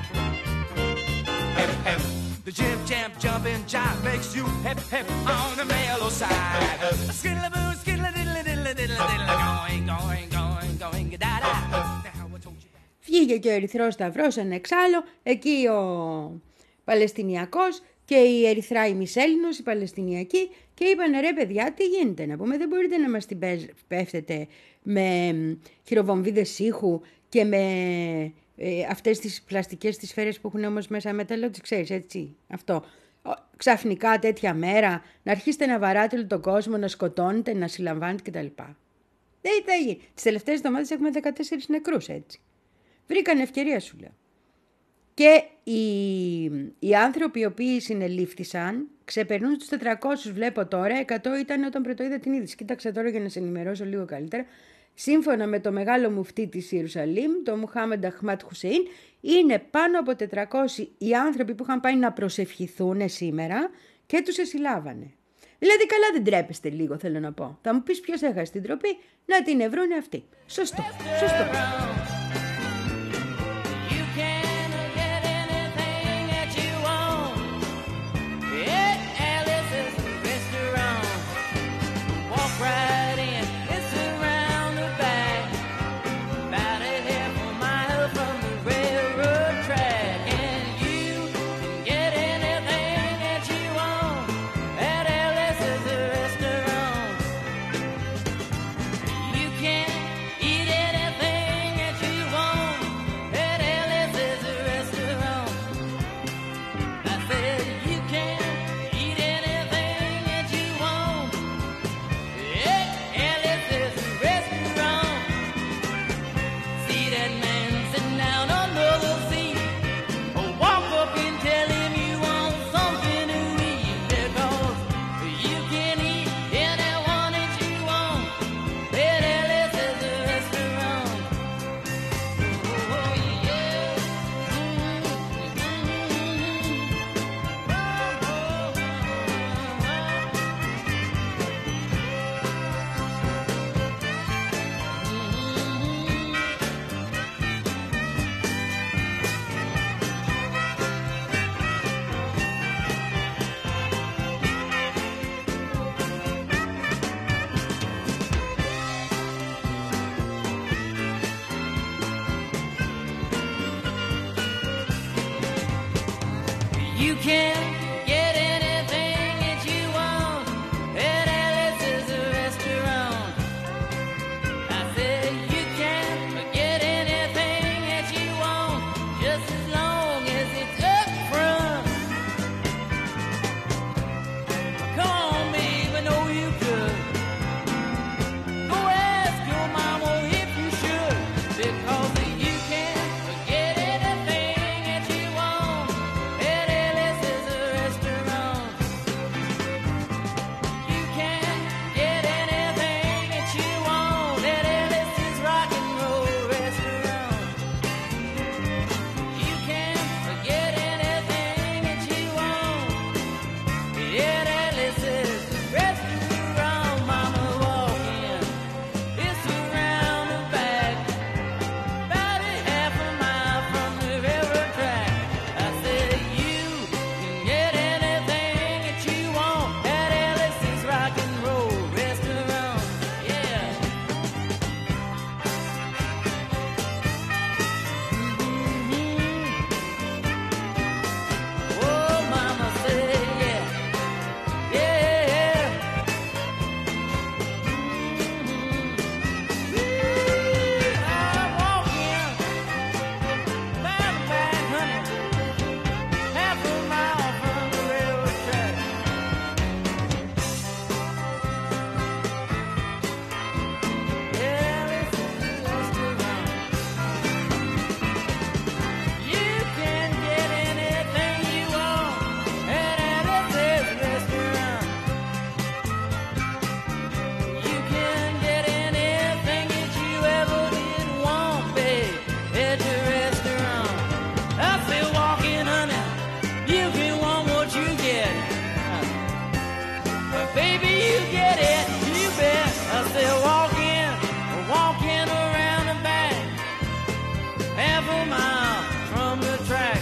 Hep, hep. The jump, jump, jumping jive makes you hep, hep on the mellow side. Skiddly-boo, skiddly-diddly-diddly-diddly, going, going, going, going, da-da. Βγήκε και ο Ερυθρός Σταυρός ένα εξάλλο, εκεί ο Παλαιστινιακός και η Ερυθρά η Μισέλληνος, η Παλαιστινιακή, και είπαν ρε παιδιά, τι γίνεται να πούμε, δεν μπορείτε να μας την πέφτετε με χειροβομβίδες ήχου και με ε, αυτές τις πλαστικές τις σφαίρες που έχουν όμως μέσα μέταλλο, τις ξέρεις έτσι, αυτό. Ξαφνικά τέτοια μέρα να αρχίσετε να βαράτε όλο τον κόσμο, να σκοτώνετε, να συλλαμβάνετε κτλ. Δεν θα γίνει. Τις τελευταίες εβδομάδες έχουμε δεκατέσσερις νεκρούς έτσι. Βρήκαν ευκαιρία σου λέω. Και οι, οι άνθρωποι οι οποίοι συνελήφθησαν ξεπερνούν τους τετρακόσιους, βλέπω τώρα, εκατό ήταν όταν πρωτοείδα την είδηση. Κοίταξα τώρα για να σε ενημερώσω λίγο καλύτερα. Σύμφωνα με το μεγάλο μουφτί της Ιερουσαλήμ, το Μουχάμεντ Αχμάτ Χουσέιν, είναι πάνω από τετρακόσιοι οι άνθρωποι που είχαν πάει να προσευχηθούν σήμερα και τους εσυλλάβανε. Δηλαδή καλά δεν τρέπεστε λίγο, θέλω να πω. Θα μου πεις ποιος έχασε την τροπή, να την ευρούνε αυτοί. Σωστό, σωστό. You can get anything that you want at Alice's restaurant. I said you can get anything that you want just as long as it's up front. Come on, babe, I know you could. Go ask your mama if you should, because you can get anything that you want at Alice's restaurant. You can get anything that you want at Alice's rock and roll restaurant. You can get anything that you want at Alice's restaurant. Mama walking, it's around the back, about a half a mile from the railroad track. I said you can get anything that you want at Alice's rock and roll restaurant. Yeah. Oh, mama said yeah, yeah. I'm walking down the back, honey, half a mile from the railroad track. Yeah, this is the restaurant. You can get anything you want at Alice's restaurant. You can get anything that you ever did want, babe, at the restaurant. I say walking, honey, you can want what you get. But baby, you get it, you bet. I say walking, walking around the back, half a mile from the track.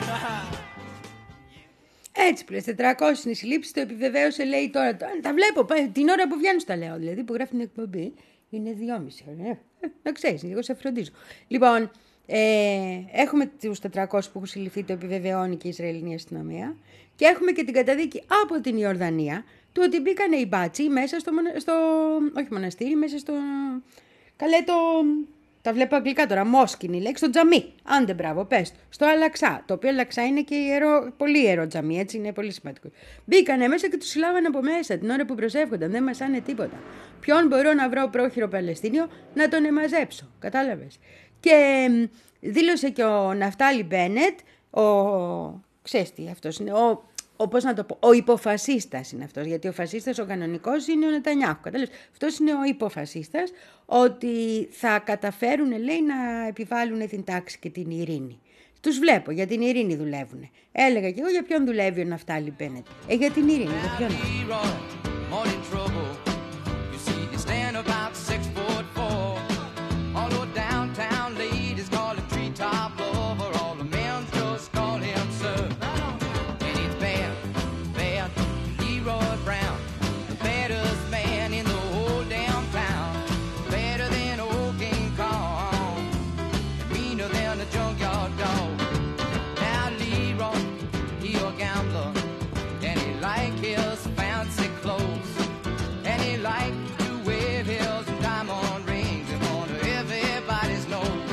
Έτσι πλέον, τετρακόσιες είναι οι συλλήψεις, το επιβεβαίωσε, λέει τώρα. Το- Τα βλέπω πα- την ώρα που βγαίνουν, τα λέω. Δηλαδή που γράφει την εκπομπή, είναι δυόμιση ώρα. Ε, ε, να ξέρεις, εγώ σε φροντίζω. Λοιπόν, ε, έχουμε τους τετρακόσιους που έχουν συλληφθεί, το επιβεβαιώνει και η Ισραηλινή αστυνομία. Και έχουμε και την καταδίκη από την Ιορδανία του ότι μπήκανε οι μπάτσοι μέσα στο, μονα- στο όχι μοναστήρι, μέσα στο. Καλέ το. Τα βλέπω αγγλικά τώρα. Μόσκι είναι η λέξη. Στο τζαμί. Άντε, μπράβο, πες το. Στο Αλαξά. Το οποίο Αλαξά είναι και ιερό, πολύ ιερό τζαμί, έτσι είναι πολύ σημαντικό. Μπήκανε μέσα και του συλλάβανε από μέσα την ώρα που προσεύχονταν. Δεν μασάνε τίποτα. Ποιον μπορώ να βρω πρόχειρο Παλαιστίνιο να τον εμαζέψω. Κατάλαβες. Και μ, δήλωσε και ο Ναφτάλι Μπένετ, ο. Ξέρεις τι αυτός είναι. Ο. Ο, πώς να το πω, ο υποφασίστας είναι αυτός, γιατί ο φασίστας ο κανονικός είναι ο Νετανιάχου, κατάλαβες. Αυτός είναι ο υποφασίστας, ότι θα καταφέρουν, λέει, να επιβάλλουν την τάξη και την ειρήνη. Τους βλέπω, για την ειρήνη δουλεύουν. Έλεγα και εγώ για ποιον δουλεύει ο Ναφτάλι Μπένετ. Ε, για την ειρήνη, για ποιον. Leroy, morning trouble. You see, you stand about six foot four. All the downtown ladies call him treetop lover. All the men just call him sir. And he's bad, bad, Leroy Brown, the baddest man in the whole damn town. Better than old King Kong, and meaner than a junkyard dog. Now Leroy, he a gambler, and he like his fancy clothes, and he like to wear his diamond rings in front of everybody's nose.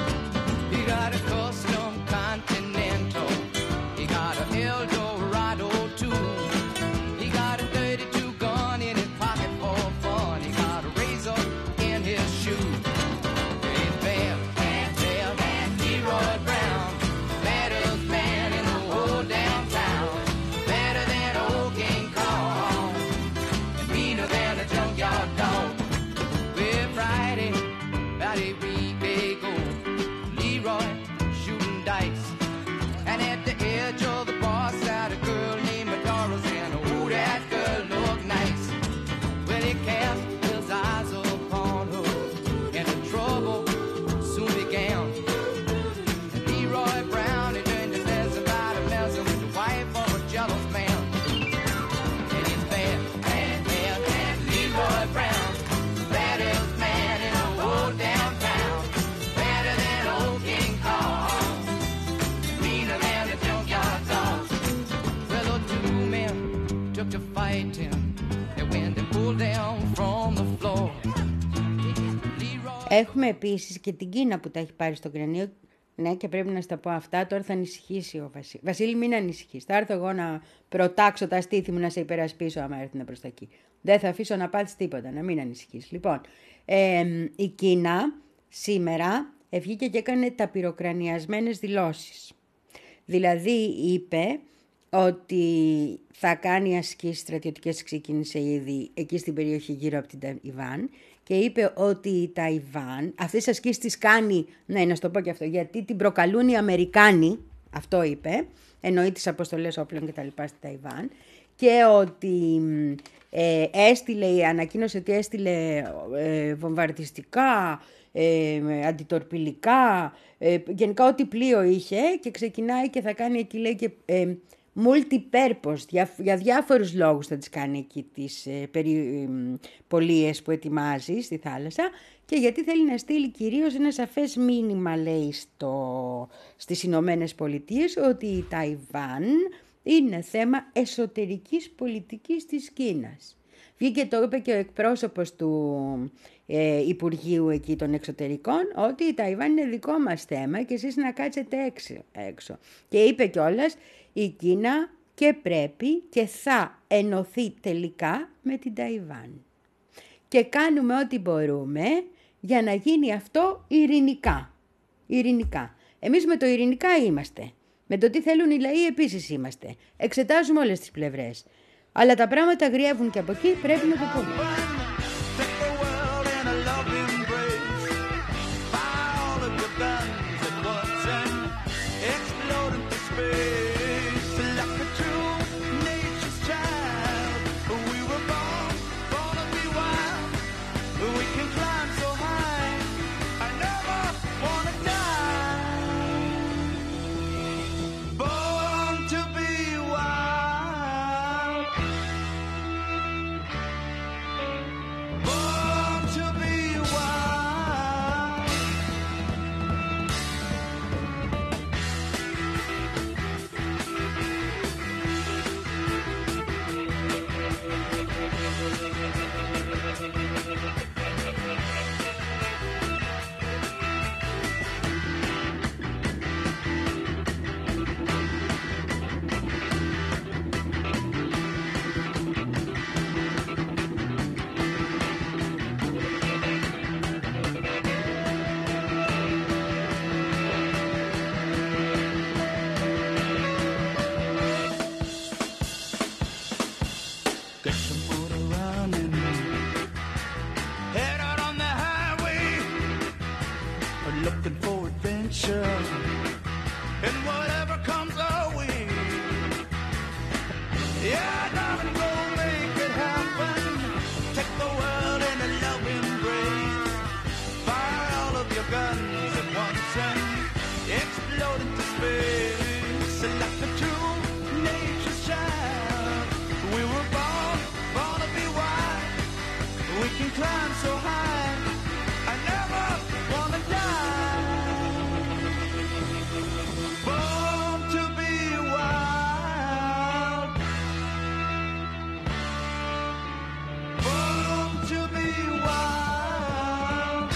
He got a custom Continental, he got a Eldorado too. He got a thirty-two gun in his pocket for fun. He got a razor in his shoe. He's bad, bad, bad, bad, Leroy Brown, baddest man in the whole damn town. Better than old King Kong, and meaner than a junkyard dog. Well, Friday, about a week ago, Leroy shooting dice, and at the edge of the bar sat what you're fighting. And when they pull down from the floor. Έχουμε επίσης και την Κίνα που τα έχει πάρει στο κρανίο. Ναι, και πρέπει να στα πω αυτά. Τώρα θα ανησυχήσει ο Βασίλη. Βασίλη, μην ανησυχείς. Θα έρθω εγώ να προτάξω τα στήθη μου να σε υπερασπίσω άμα έρθει προς τα εκεί. Δεν θα αφήσω να πάθεις τίποτα, να μην ανησυχείς. Λοιπόν, ε, η Κίνα σήμερα βγήκε και έκανε ταπειροκρανιασμένες δηλώσεις. Δηλαδή είπε ότι θα κάνει ασκήσεις στρατιωτικές, ξεκίνησε ήδη εκεί στην περιοχή γύρω από την Ταϊβάν και είπε ότι η Ταϊβάν, αυτές τις ασκήσεις τις κάνει, ναι να σου το πω και αυτό, γιατί την προκαλούν οι Αμερικάνοι, αυτό είπε, εννοεί τις αποστολές όπλων και τα λοιπά στη Ταϊβάν και ότι ε, έστειλε, ανακοίνωσε ότι έστειλε ε, βομβαρδιστικά, ε, αντιτορπιλικά, ε, γενικά ό,τι πλοίο είχε και ξεκινάει και θα κάνει εκεί λέει και ε, multi-purpose, για, για διάφορους λόγους θα τις κάνει εκεί τις ε, περι, ε, πολίες που ετοιμάζει στη θάλασσα και γιατί θέλει να στείλει κυρίως ένα σαφές μήνυμα λέει στο, στις Ηνωμένες Πολιτείες ότι η Ταϊβάν είναι θέμα εσωτερικής πολιτικής της Κίνας. Βγήκε το είπε και ο εκπρόσωπος του ε, Υπουργείου εκεί των Εξωτερικών ότι η Ταϊβάν είναι δικό μας θέμα και εσείς να κάτσετε έξω. έξω. Και είπε κιόλας η Κίνα και πρέπει και θα ενωθεί τελικά με την Ταϊβάν. Και κάνουμε ό,τι μπορούμε για να γίνει αυτό ειρηνικά. Ειρηνικά. Εμείς με το ειρηνικά είμαστε. Με το τι θέλουν οι λαοί επίσης είμαστε. Εξετάζουμε όλες τις πλευρές. Αλλά τα πράγματα αγριεύουν και από εκεί πρέπει να το πούμε. Take the world in a loving embrace. Fire all of your guns at once and explode into space. Like a true nature's child, we were born, born to be wild. We can climb so high, I never wanna die. Born to be wild. Born to be wild. Get some motor running. Head out on the highway. Looking for adventure. And whatever comes our way. Yeah, darling, go make it happen. Take the world in a loving embrace. Fire all of your guns at once and explode into space. Like a true nature's child. We were born, born to be wild. We can climb so high. I never wanna die. Born to be wild. Born to be wild.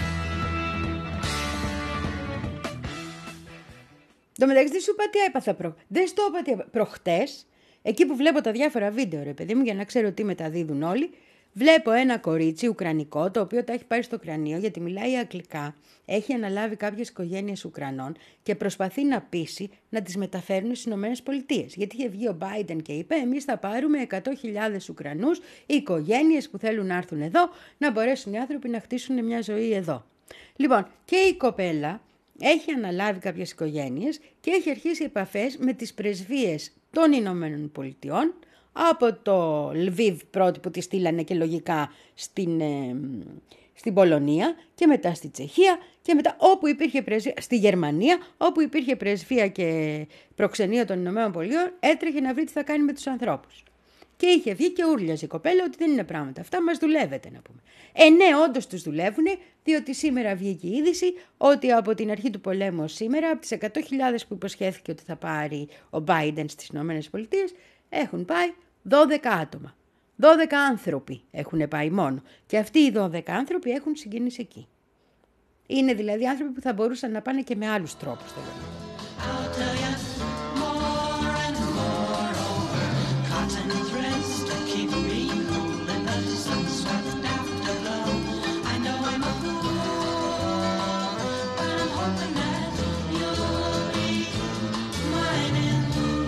Το μεταξύ σου είπα τι έπαθα προ... Δεν στο είπα τι έπαθα. Προχτές, εκεί που βλέπω τα διάφορα βίντεο ρε παιδί μου για να ξέρω τι μεταδίδουν όλοι, βλέπω ένα κορίτσι ουκρανικό το οποίο τα έχει πάρει στο κρανίο γιατί μιλάει αγγλικά, έχει αναλάβει κάποιες οικογένειες Ουκρανών και προσπαθεί να πείσει να τις μεταφέρουν στις Ηνωμένες Πολιτείες. Γιατί είχε βγει ο Biden και είπε εμείς θα πάρουμε εκατό χιλιάδες Ουκρανούς, οικογένειες που θέλουν να έρθουν εδώ, να μπορέσουν οι άνθρωποι να χτίσουν μια ζωή εδώ. Λοιπόν, και η κοπέλα έχει αναλάβει κάποιες οικογένειες και έχει αρχίσει επαφές με τις πρεσβείες των Ηνωμένων Πολιτειών, από το Λβίβ πρώτη που τη στείλανε και λογικά στην, ε, στην Πολωνία και μετά στη Τσεχία και μετά όπου υπήρχε πρεσβεία, στη Γερμανία, όπου υπήρχε πρεσβεία και προξενείο των Ηνωμένων Πολιτειών, έτρεχε να βρει τι θα κάνει με τους ανθρώπους. Και είχε βγει και ούρλιαζε η κοπέλα ότι δεν είναι πράγματα αυτά, μας δουλεύετε να πούμε. Ε, ναι, όντως τους δουλεύουν, διότι σήμερα βγήκε η είδηση ότι από την αρχή του πολέμου σήμερα, από τις εκατό χιλιάδες που υποσχέθηκε ότι θα πάρει ο Biden στις ΗΠΑ, έχουν πάει δώδεκα άτομα. δώδεκα άνθρωποι έχουν πάει μόνο. Και αυτοί οι δώδεκα άνθρωποι έχουν συγκίνηση εκεί. Είναι δηλαδή άνθρωποι που θα μπορούσαν να πάνε και με άλλους τρόπους. I'll tell ya more and more over cotton threads to keep me cool in the sun-swept afterglow. I know I'm a fool, but I'm hoping that you'll be mine in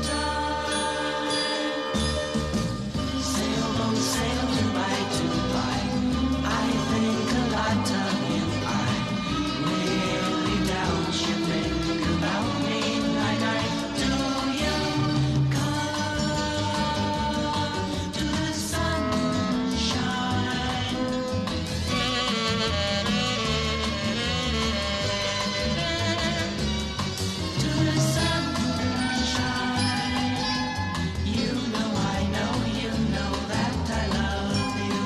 time. Sail on sail to by to by. I think a lot of you. I really doubt you think about me like I do. You come to the sunshine. To the sunshine. You know I know you know that I love you.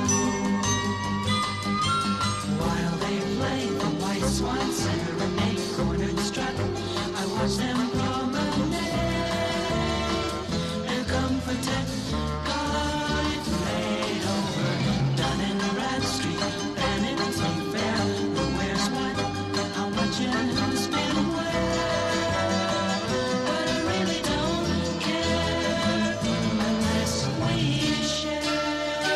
While they play the white swan serenade, cornered strut, I watch them promenade and comforted. God, it laid over, done in Bradstreet, Vanity Fair. Who wears what? How much and who's been where? But I really don't care unless we share.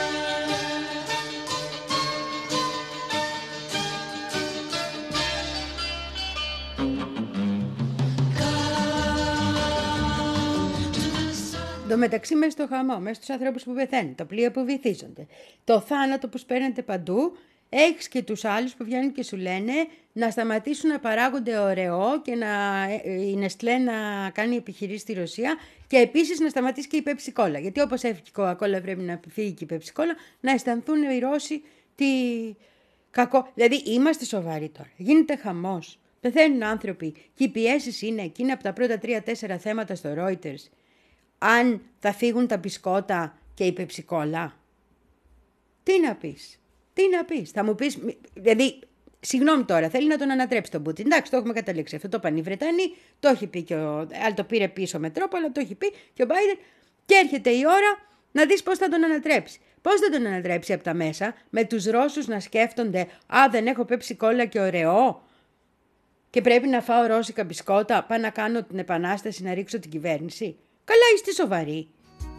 Το μεταξύ μέσα στο χαμό, μέσα στους ανθρώπους που πεθαίνουν, τα πλοία που βυθίζονται, το θάνατο που σπέρνεται παντού, έχεις και τους άλλους που βγαίνουν και σου λένε να σταματήσουν να παράγονται ωραίο και να η Νεστλέ να κάνει επιχειρήσεις στη Ρωσία και επίσης να σταματήσει και η Pepsi Cola. Γιατί όπως έφυγε η Coca-Cola πρέπει να φύγει και η Pepsi Cola, να αισθανθούν οι Ρώσοι τι κακό. Δηλαδή είμαστε σοβαροί τώρα. Γίνεται χαμός. Πεθαίνουν άνθρωποι και οι πιέσεις είναι και είναι από τα πρώτα τρία-τέσσερα θέματα στο Reuters. Αν θα φύγουν τα μπισκότα και η Pepsi Cola. Τι να πεις. Τι να πεις. Θα μου πεις, δηλαδή, συγγνώμη τώρα, θέλει να τον ανατρέψει τον Πούτιν. Εντάξει, το έχουμε καταλήξει. Αυτό το είπαν οι Βρετανοί, το έχει πει και ο... Αλλά το πήρε πίσω με τρόπο, αλλά το έχει πει και ο Biden. Και έρχεται η ώρα να δεις πώς θα τον ανατρέψει. Πώς θα τον ανατρέψει από τα μέσα, με τους Ρώσους να σκέφτονται «Α, δεν έχω Pepsi Cola και ωραίο και πρέπει να φάω ρώσικα μπισκότα, πάω να κάνω την επανάσταση, να ρίξω την κυβέρνηση». Καλά, είστε σοβαροί.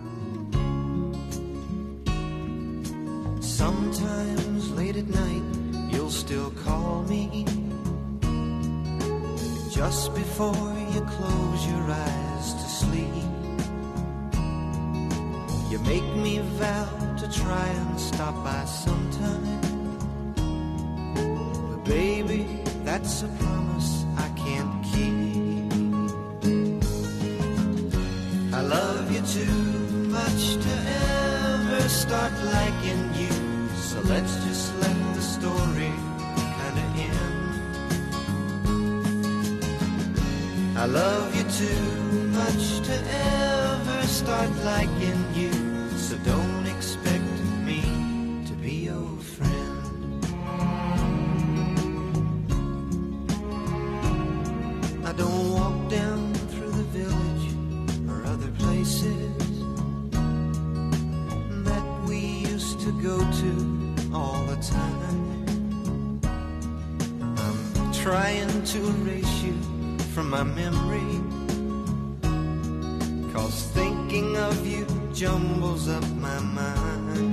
Sometimes late at night you'll still call me just before you close your eyes to sleep. You make me vow to try and stop by sometime, but baby, that's a promise I can't keep. I love you too much to ever start liking you, so let's just let the story kinda end. I love you too much to ever start liking you, so don't expect me to be your friend. I don't walk down through the village or other places that we used to go to all the time. I'm trying to erase you from my memory, 'cause thinking of you jumbles up my mind.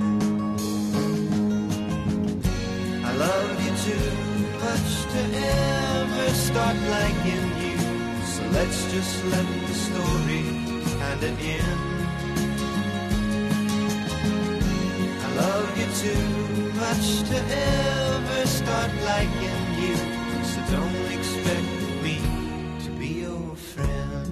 I love you too much to ever start liking you, so let's just let the story kinda end. I love you too much to ever start liking you, so don't expect me to be your friend.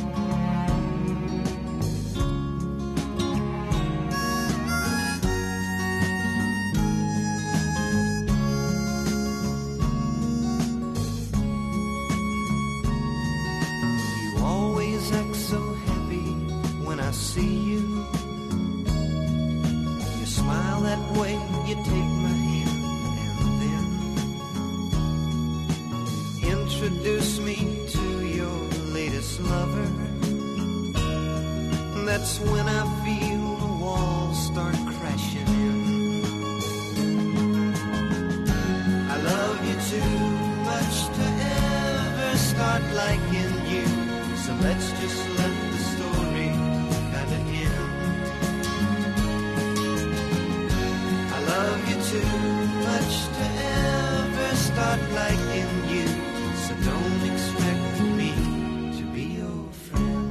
You always act so happy when I see you. You smile that way, you take my hand, and then introduce me to your latest lover. That's when I feel the let's just let the story kinda end. I love you too much to ever start liking you, so don't expect me to be your friend.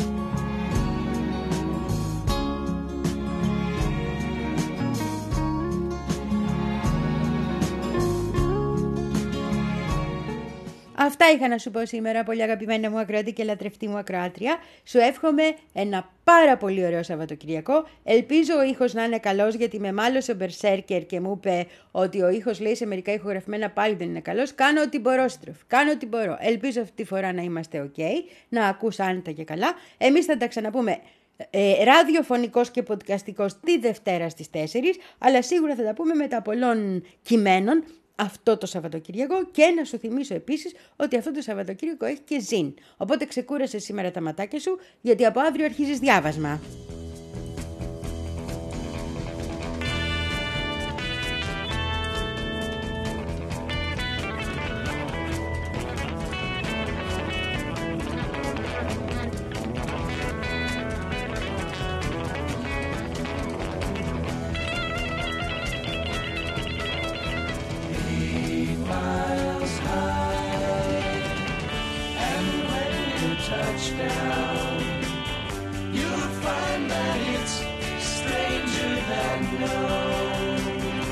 Αυτά είχα να σου πω σήμερα, πολύ αγαπημένα μου ακροατή και λατρευτή μου ακροάτρια. Σου εύχομαι ένα πάρα πολύ ωραίο Σαββατοκυριακό. Ελπίζω ο ήχος να είναι καλός, γιατί με μάλωσε ο Μπερσέρκερ και μου είπε ότι ο ήχος, λέει, σε μερικά ηχογραφημένα πάλι δεν είναι καλός. Κάνω ό,τι μπορώ, στροφ. Κάνω ό,τι μπορώ. Ελπίζω αυτή τη φορά να είμαστε ok, να ακούς άνετα και καλά. Εμείς θα τα ξαναπούμε ε, ραδιοφωνικός και podcastικός τη Δευτέρα στις τέσσερις, αλλά σίγουρα θα τα πούμε μετά πολλών κειμένων αυτό το Σαββατοκύριακο. Και να σου θυμίσω επίσης ότι αυτό το Σαββατοκύριακο έχει και ζήν. Οπότε ξεκούρασε σήμερα τα ματάκια σου, γιατί από αύριο αρχίζεις διάβασμα. Touchdown, you'll find that it's stranger than known.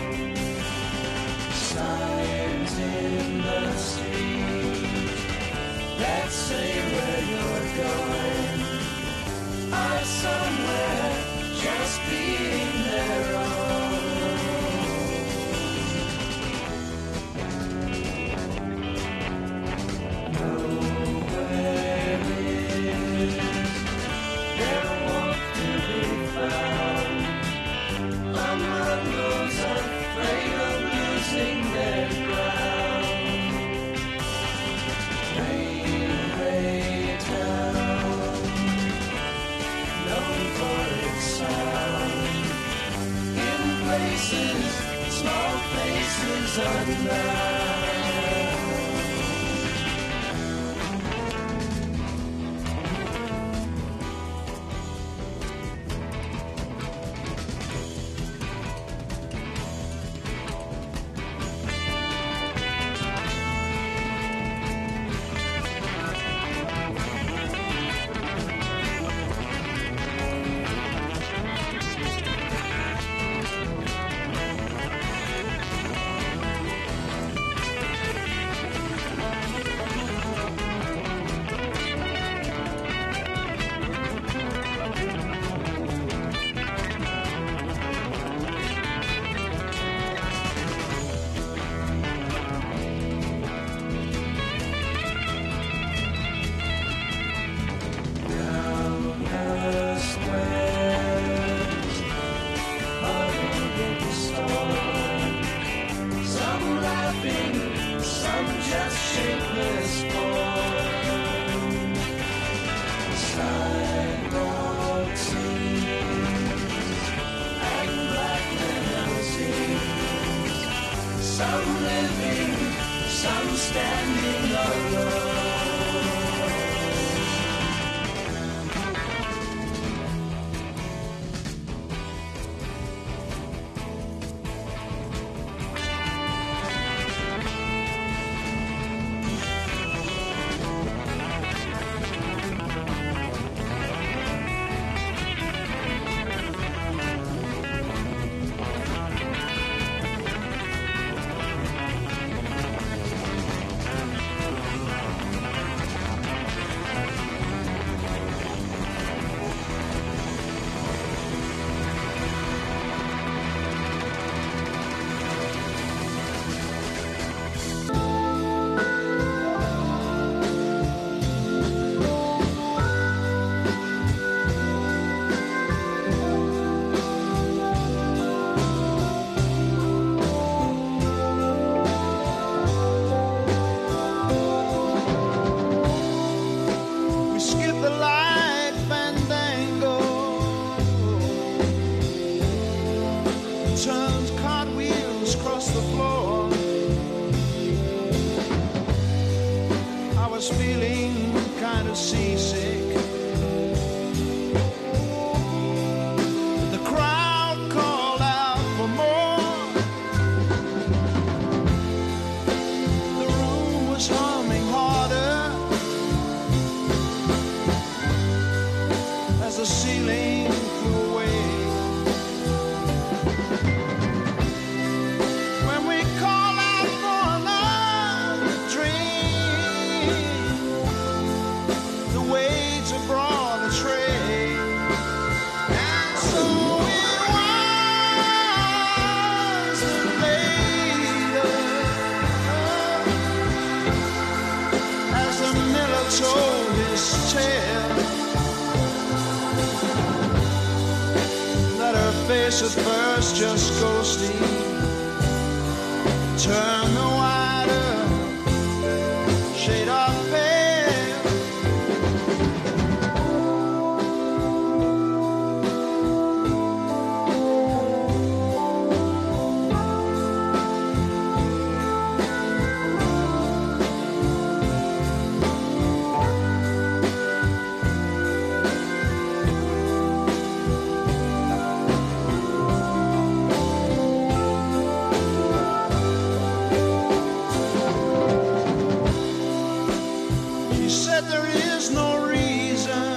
Signs in the street that say where you're going are somewhere just being their own. Small faces unknown. the ceiling flew away. When we call out for another drink, the waits have brought a tray. And so it was that later, as the miller told his tale, that her face at first just ghostly turned the wider shade of pale. She said there is no reason,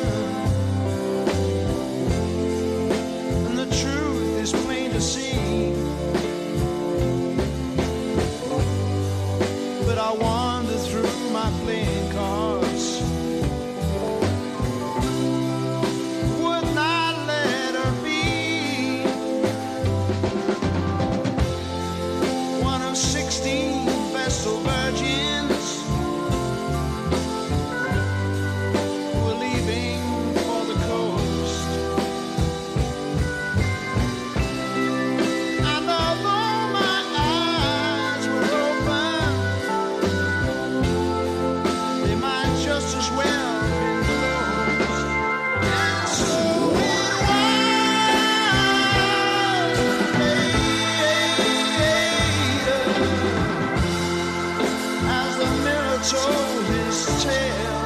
and the truth is plain to see. But I wander through my playing cards, would not let her be one of sixteen Vestal virgins who were leaving for the coast. And although my eyes were open, they might just as well be closed. And so it was later, as the mirror told his tale,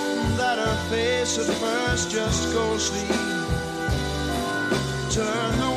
that her face at first just ghostly turned the